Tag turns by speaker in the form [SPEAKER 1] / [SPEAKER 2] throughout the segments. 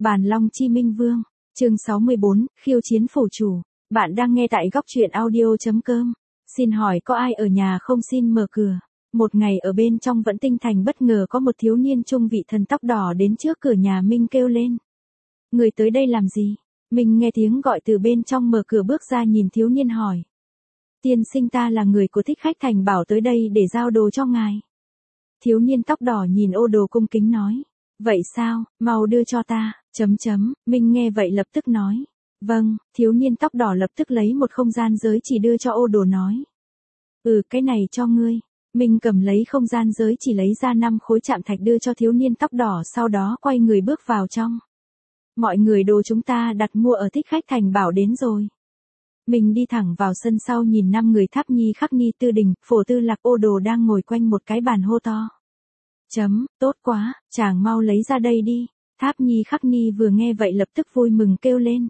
[SPEAKER 1] Bàn Long Chi Minh Vương, chương 64, khiêu chiến phủ chủ. Bạn đang nghe tại góc truyện audio.com. Xin hỏi có ai ở nhà không, xin mở cửa. Một ngày ở bên trong Vẫn Tinh Thành, bất ngờ có một thiếu niên trung vị thần tóc đỏ đến trước cửa nhà Minh kêu lên. Người tới đây làm gì? Minh nghe tiếng gọi từ bên trong, mở cửa bước ra, nhìn thiếu niên hỏi. Tiên sinh, ta là người của Thích Khách Thành, bảo tới đây để giao đồ cho ngài. Thiếu niên tóc đỏ nhìn ô đồ cung kính nói. Vậy sao, mau đưa cho ta, . Minh nghe vậy lập tức nói. Vâng, thiếu niên tóc đỏ lập tức lấy một không gian giới chỉ đưa cho ô đồ nói. Cái này cho ngươi. Minh cầm lấy không gian giới chỉ, lấy ra 5 khối chạm thạch đưa cho thiếu niên tóc đỏ, sau đó quay người bước vào trong. Mọi người, đồ chúng ta đặt mua ở Thích Khách Thành bảo đến rồi. Mình đi thẳng vào sân sau, nhìn 5 người Tháp Nhi, Khắc Ni, Tư Đình, Phổ Tư Lạc, ô đồ đang ngồi quanh một cái bàn hô to. Tốt quá, chàng mau lấy ra đây đi. Tháp Nhi, Khắc Ni vừa nghe vậy lập tức vui mừng kêu lên.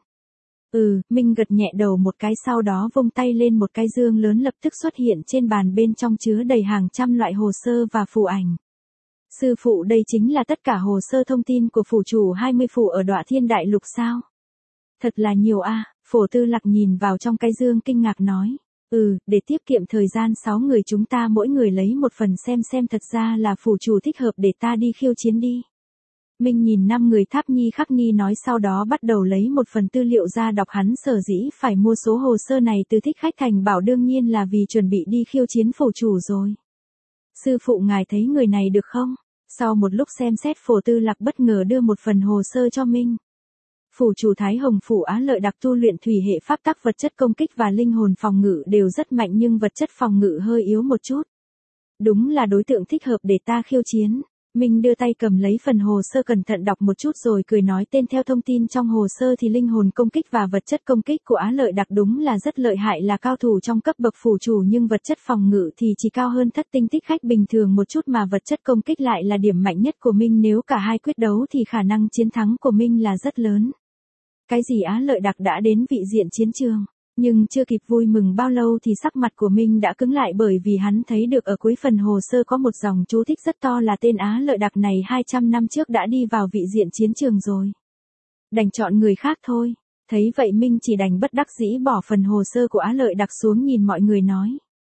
[SPEAKER 1] Minh gật nhẹ đầu một cái, sau đó vung tay lên, một cái dương lớn lập tức xuất hiện trên bàn, bên trong chứa đầy hàng trăm loại hồ sơ và phù ảnh. Sư phụ, đây chính là tất cả hồ sơ thông tin của phủ chủ 20 phủ ở Đọa Thiên Đại Lục sao? Thật là nhiều a. Phổ Tư Lạc nhìn vào trong cái dương kinh ngạc nói. Để tiết kiệm thời gian 6 người chúng ta mỗi người lấy một phần xem thật ra là phủ chủ thích hợp để ta đi khiêu chiến đi. Minh nhìn 5 người Tháp Nhi, Khắc Ni nói, sau đó bắt đầu lấy một phần tư liệu ra đọc. Hắn sở dĩ phải mua số hồ sơ này từ Thích Khách Thành bảo đương nhiên là vì chuẩn bị đi khiêu chiến phủ chủ rồi. Sư phụ, ngài thấy người này được không? Sau một lúc xem xét, Phổ Tư Lạc bất ngờ đưa một phần hồ sơ cho Minh. Phủ chủ Thái Hồng Phủ Á Lợi đặc tu luyện thủy hệ pháp tắc, vật chất công kích và linh hồn phòng ngự đều rất mạnh, nhưng vật chất phòng ngự hơi yếu một chút. Đúng là đối tượng thích hợp để ta khiêu chiến. Minh đưa tay cầm lấy phần hồ sơ, cẩn thận đọc một chút rồi cười nói. Tên theo thông tin trong hồ sơ thì linh hồn công kích và vật chất công kích của Á Lợi đặc đúng là rất lợi hại, là cao thủ trong cấp bậc phủ chủ, nhưng vật chất phòng ngự thì chỉ cao hơn Thất Tinh Thích Khách bình thường một chút, mà vật chất công kích lại là điểm mạnh nhất của Minh. Nếu cả hai quyết đấu thì khả năng chiến thắng của Minh là rất lớn. Cái gì? Á Lợi đặc đã đến vị diện chiến trường. Nhưng chưa kịp vui mừng bao lâu thì sắc mặt của Minh đã cứng lại, bởi vì hắn thấy được ở cuối phần hồ sơ có một dòng chú thích rất to là tên Á Lợi đặc này 200 năm trước đã đi vào vị diện chiến trường rồi. Đành chọn người khác thôi. Thấy vậy Minh chỉ đành bất đắc dĩ bỏ phần hồ sơ của Á Lợi đặc xuống, nhìn mọi người nói.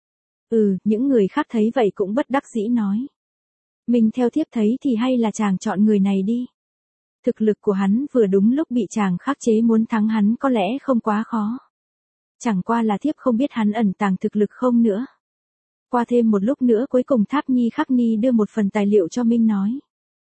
[SPEAKER 1] Những người khác thấy vậy cũng bất đắc dĩ nói. Minh theo thiếp thấy thì hay là chàng chọn người này đi. Thực lực của hắn vừa đúng lúc bị chàng khắc chế, muốn thắng hắn có lẽ không quá khó. Chẳng qua là thiếp không biết hắn ẩn tàng thực lực không nữa. Qua thêm một lúc nữa, cuối cùng Tháp Nhi, Khắc Ni đưa một phần tài liệu cho Minh nói.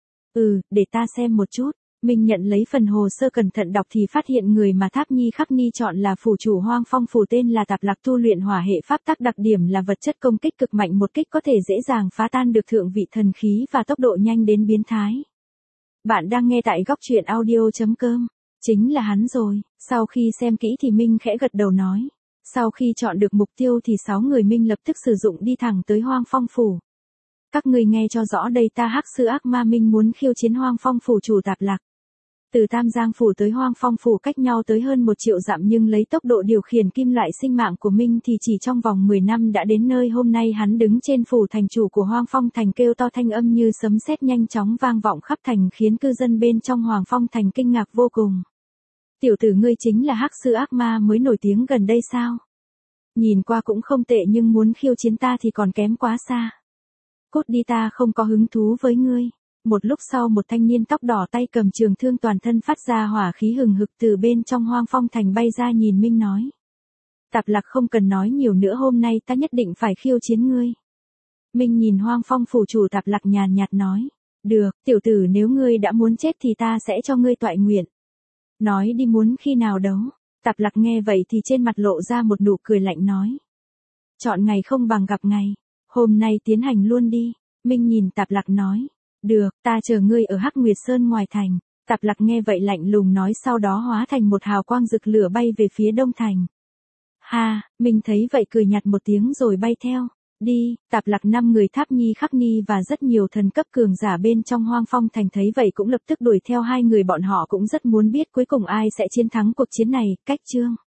[SPEAKER 1] Để ta xem một chút. Minh nhận lấy phần hồ sơ, cẩn thận đọc thì phát hiện người mà Tháp Nhi, Khắc Ni chọn là phủ chủ Hoang Phong Phủ, tên là Tạp Lạc, tu luyện hỏa hệ pháp tắc, đặc điểm là vật chất công kích cực mạnh, một kích có thể dễ dàng phá tan được thượng vị thần khí và tốc độ nhanh đến biến thái. Bạn đang nghe tại góc truyện audio.com. Chính là hắn rồi. Sau khi xem kỹ thì Minh khẽ gật đầu nói. Sau khi chọn được mục tiêu thì 6 người Minh lập tức sử dụng đi thẳng tới Hoang Phong Phủ. Các ngươi nghe cho rõ đây, ta Hắc Sư Ác Ma Minh muốn khiêu chiến Hoang Phong Phủ chủ Tạp Lạc. Từ Tam Giang Phủ tới Hoang Phong Phủ cách nhau tới hơn 1 triệu dặm, nhưng lấy tốc độ điều khiển kim loại sinh mạng của Minh thì chỉ trong vòng 10 năm đã đến nơi. Hôm nay hắn đứng trên phủ thành chủ của Hoang Phong Thành, kêu to, thanh âm như sấm sét nhanh chóng vang vọng khắp thành, khiến cư dân bên trong Hoang Phong Thành kinh ngạc vô cùng. Tiểu tử, ngươi chính là Hắc Sư Ác Ma mới nổi tiếng gần đây sao? Nhìn qua cũng không tệ, nhưng muốn khiêu chiến ta thì còn kém quá xa. Cút đi, ta không có hứng thú với ngươi. Một lúc sau, một thanh niên tóc đỏ tay cầm trường thương, toàn thân phát ra hỏa khí hừng hực, từ bên trong Hoang Phong Thành bay ra, nhìn Minh nói. Tạp Lạc, không cần nói nhiều nữa, hôm nay ta nhất định phải khiêu chiến ngươi. Minh nhìn Hoang Phong phủ chủ Tạp Lạc nhàn nhạt nói. Được, tiểu tử, nếu ngươi đã muốn chết thì ta sẽ cho ngươi toại nguyện. Nói đi, muốn khi nào đấu? Tạp Lạc nghe vậy thì trên mặt lộ ra một nụ cười lạnh nói. Chọn ngày không bằng gặp ngày. Hôm nay tiến hành luôn đi. Minh nhìn Tạp Lạc nói. Được, ta chờ ngươi ở Hắc Nguyệt Sơn ngoài thành. Tạp Lạc nghe vậy lạnh lùng nói, sau đó hóa thành một hào quang rực lửa bay về phía đông thành. Ha, Minh thấy vậy cười nhạt một tiếng rồi bay theo. Đi. Tạp Lạc 5 người Tháp Nhi, Khắc Ni và rất nhiều thần cấp cường giả bên trong Hoang Phong Thành thấy vậy cũng lập tức đuổi theo 2 người, bọn họ cũng rất muốn biết cuối cùng ai sẽ chiến thắng cuộc chiến này. Cách chương